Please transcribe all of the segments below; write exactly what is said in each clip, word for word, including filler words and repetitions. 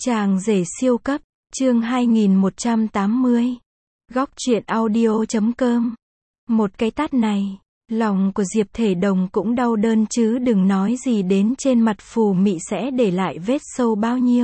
Chàng rể siêu cấp, chương hai nghìn một trăm tám mươi. Góc truyện audio chấm com. Một cái tát này, lòng của Diệp Thể Đồng cũng đau đớn chứ đừng nói gì đến trên mặt Phù Mị sẽ để lại vết sâu bao nhiêu.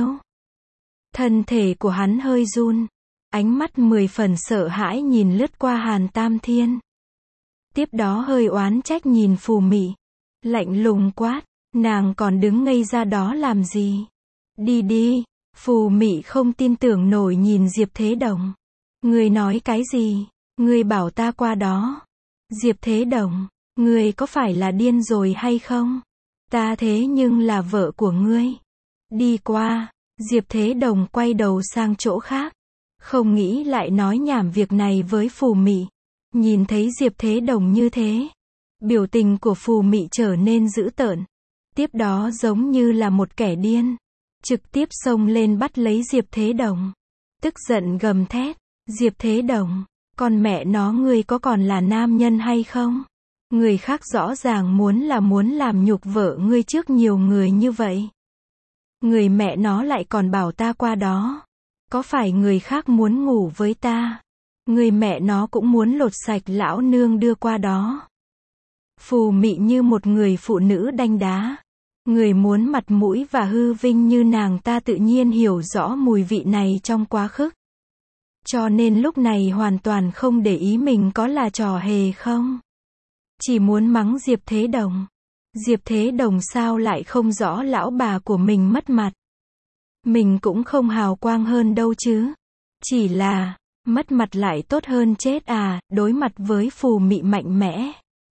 Thân thể của hắn hơi run, ánh mắt mười phần sợ hãi nhìn lướt qua Hàn Tam Thiên. Tiếp đó hơi oán trách nhìn Phù Mị, lạnh lùng quát, nàng còn đứng ngây ra đó làm gì? Đi đi. Phù Mị không tin tưởng nổi nhìn Diệp Thế Đồng. Ngươi nói cái gì? Ngươi bảo ta qua đó. Diệp Thế Đồng, ngươi có phải là điên rồi hay không? Ta thế nhưng là vợ của ngươi. Đi qua. Diệp Thế Đồng quay đầu sang chỗ khác. Không nghĩ lại nói nhảm việc này với Phù Mị. Nhìn thấy Diệp Thế Đồng như thế, biểu tình của Phù Mị trở nên dữ tợn. Tiếp đó giống như là một kẻ điên, trực tiếp xông lên bắt lấy Diệp Thế Đồng. Tức giận gầm thét, Diệp Thế Đồng, con mẹ nó ngươi có còn là nam nhân hay không? Người khác rõ ràng muốn là muốn làm nhục vợ ngươi trước nhiều người như vậy. Người mẹ nó lại còn bảo ta qua đó. Có phải người khác muốn ngủ với ta? Người mẹ nó cũng muốn lột sạch lão nương đưa qua đó. Phù Mị như một người phụ nữ đanh đá. Người muốn mặt mũi và hư vinh như nàng ta tự nhiên hiểu rõ mùi vị này trong quá khứ. Cho nên lúc này hoàn toàn không để ý mình có là trò hề không. Chỉ muốn mắng Diệp Thế Đồng. Diệp Thế Đồng sao lại không rõ lão bà của mình mất mặt. Mình cũng không hào quang hơn đâu chứ. Chỉ là, mất mặt lại tốt hơn chết à, đối mặt với Phù Mị mạnh mẽ.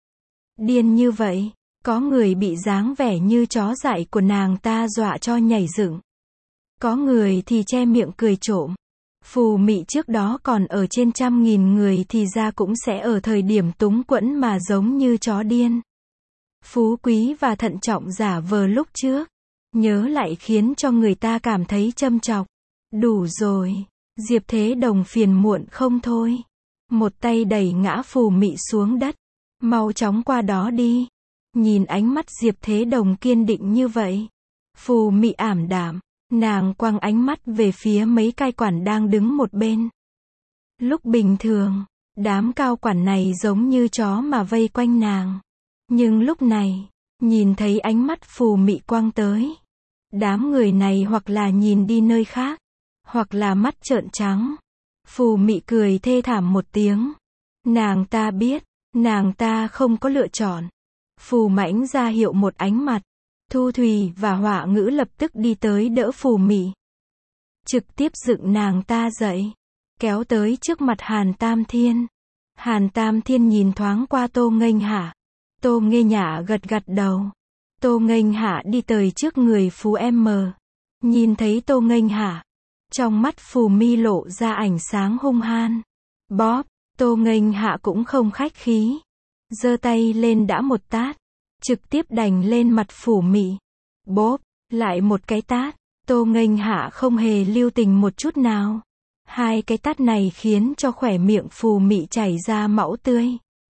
Điên như vậy. Có người bị dáng vẻ như chó dại của nàng ta dọa cho nhảy dựng. Có người thì che miệng cười trộm. Phù Mị trước đó còn ở trên trăm nghìn người thì ra cũng sẽ ở thời điểm túng quẫn mà giống như chó điên. Phú quý và thận trọng giả vờ lúc trước. Nhớ lại khiến cho người ta cảm thấy châm chọc. Đủ rồi. Diệp Thế Đồng phiền muộn không thôi. Một tay đẩy ngã Phù Mị xuống đất. Mau chóng qua đó đi. Nhìn ánh mắt Diệp Thế Đồng kiên định như vậy, Phù Mị ảm đạm, nàng quăng ánh mắt về phía mấy cai quản đang đứng một bên. Lúc bình thường, đám cao quản này giống như chó mà vây quanh nàng. Nhưng lúc này, nhìn thấy ánh mắt Phù Mị quăng tới, đám người này hoặc là nhìn đi nơi khác, hoặc là mắt trợn trắng. Phù Mị cười thê thảm một tiếng. Nàng ta biết, nàng ta không có lựa chọn. Phù Mãnh ra hiệu một ánh mặt. Thu Thủy và Họa Ngữ lập tức đi tới đỡ Phù Mị. Trực tiếp dựng nàng ta dậy. Kéo tới trước mặt Hàn Tam Thiên. Hàn Tam Thiên nhìn thoáng qua Tô Nghênh Hạ. Tô Nghê Nhã gật gật đầu. Tô Nghênh Hạ đi tới trước người Phú em. Nhìn thấy Tô Nghênh Hạ. Trong mắt Phù Mi lộ ra ánh sáng hung han. Bóp, Tô Nghênh Hạ cũng không khách khí. Giơ tay lên đã một tát, trực tiếp đành lên mặt Phù Mị. Bóp, lại một cái tát. Tô Nghênh Hạ không hề lưu tình một chút nào. Hai cái tát này khiến cho khỏe miệng Phù Mị chảy ra máu tươi.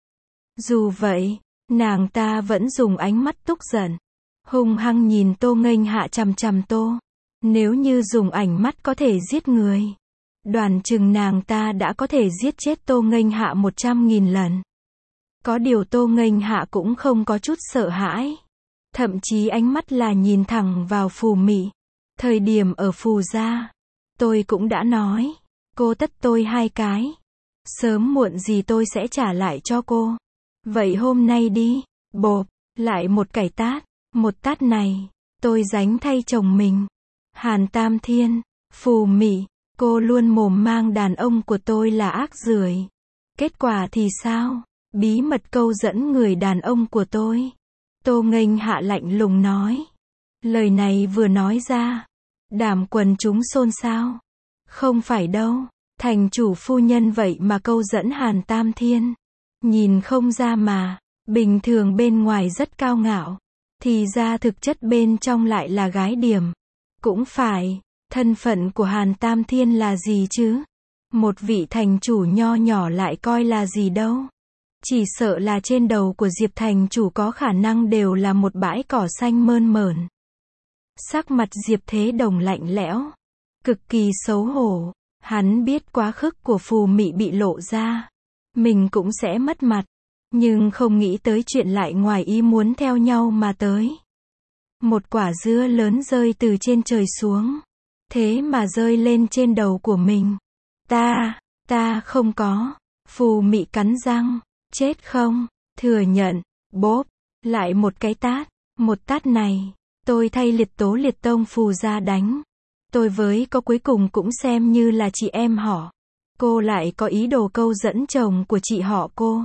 Dù vậy, nàng ta vẫn dùng ánh mắt tức giận, hung hăng nhìn Tô Nghênh Hạ chằm chằm Tô. Nếu như dùng ánh mắt có thể giết người, đoán chừng nàng ta đã có thể giết chết Tô Nghênh Hạ một trăm nghìn lần. Có điều Tô Nghênh Hạ cũng không có chút sợ hãi. Thậm chí ánh mắt là nhìn thẳng vào Phù Mị. Thời điểm ở Phù gia, tôi cũng đã nói, cô tất tôi hai cái. Sớm muộn gì tôi sẽ trả lại cho cô. Vậy hôm nay đi. Bộp, lại một cái tát. Một tát này, tôi dánh thay chồng mình. Hàn Tam Thiên, Phù Mị, cô luôn mồm mang đàn ông của tôi là ác rưởi. Kết quả thì sao? Bí mật câu dẫn người đàn ông của tôi. Tô Nghênh Hạ lạnh lùng nói. Lời này vừa nói ra, đám quần chúng xôn xao. Không phải đâu, thành chủ phu nhân vậy mà câu dẫn Hàn Tam Thiên. Nhìn không ra mà, bình thường bên ngoài rất cao ngạo, thì ra thực chất bên trong lại là gái điểm. Cũng phải, thân phận của Hàn Tam Thiên là gì chứ? Một vị thành chủ nho nhỏ lại coi là gì đâu. Chỉ sợ là trên đầu của Diệp thành chủ có khả năng đều là một bãi cỏ xanh mơn mởn. Sắc mặt Diệp Thế Đồng lạnh lẽo. cực kỳ xấu hổ. Hắn biết quá khứ của Phù Mị bị lộ ra, mình cũng sẽ mất mặt, nhưng không nghĩ tới chuyện lại ngoài ý muốn theo nhau mà tới. Một quả dưa lớn rơi từ trên trời xuống, thế mà rơi lên trên đầu của mình. Ta, ta không có. Phù Mị cắn răng, chết không, thừa nhận, bốp, lại một cái tát, một tát này, tôi thay Liệt Tố Liệt Tông Phù gia đánh. Tôi với cô cuối cùng cũng xem như là chị em họ. Cô lại có ý đồ câu dẫn chồng của chị họ cô.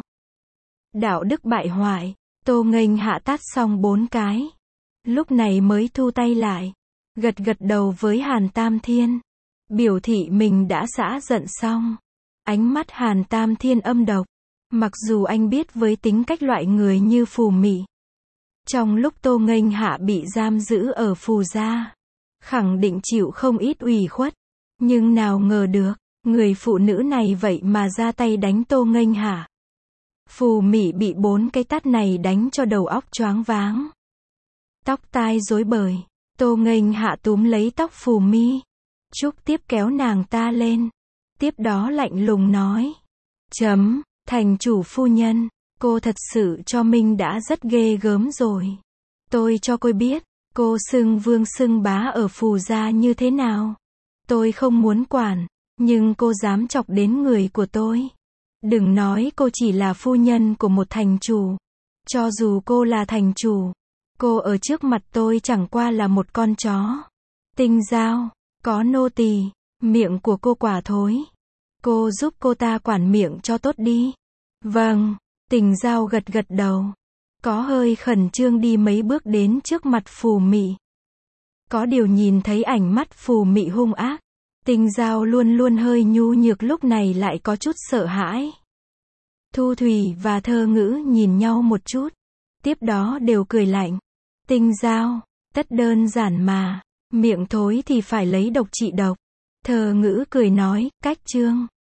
Đạo đức bại hoại, Tô Nghênh hạ tát xong bốn cái. Lúc này mới thu tay lại, gật gật đầu với Hàn Tam Thiên, biểu thị mình đã xả giận xong. Ánh mắt Hàn Tam Thiên âm độc, mặc dù anh biết với tính cách loại người như Phù Mị, trong lúc Tô Nghênh hạ bị giam giữ ở Phù gia, khẳng định chịu không ít ủy khuất, nhưng nào ngờ được, người phụ nữ này vậy mà ra tay đánh Tô Nghênh hạ. Phù Mị bị bốn cái tát này đánh cho đầu óc choáng váng, tóc tai rối bời. Tô Nghênh hạ túm lấy tóc Phù Mi, Trúc tiếp kéo nàng ta lên, tiếp đó lạnh lùng nói, chấm, thành chủ phu nhân, cô thật sự cho mình đã rất ghê gớm rồi. Tôi cho cô biết, cô xưng vương xưng bá ở Phù gia như thế nào. Tôi không muốn quản, nhưng cô dám chọc đến người của tôi. Đừng nói cô chỉ là phu nhân của một thành chủ. Cho dù cô là thành chủ, cô ở trước mặt tôi chẳng qua là một con chó. Tinh Giao, có nô tỳ, miệng của cô quả thối. Cô giúp cô ta quản miệng cho tốt đi. Vâng, Tinh Giao gật gật đầu, có hơi khẩn trương đi mấy bước đến trước mặt Phù Mị. Có điều nhìn thấy ảnh mắt Phù Mị hung ác, Tinh Giao luôn luôn hơi nhu nhược lúc này lại có chút sợ hãi. Thu Thủy và Thơ Ngữ nhìn nhau một chút, tiếp đó đều cười lạnh. Tinh Giao, tất đơn giản mà, miệng thối thì phải lấy độc trị độc. Thơ Ngữ cười nói, cách chương.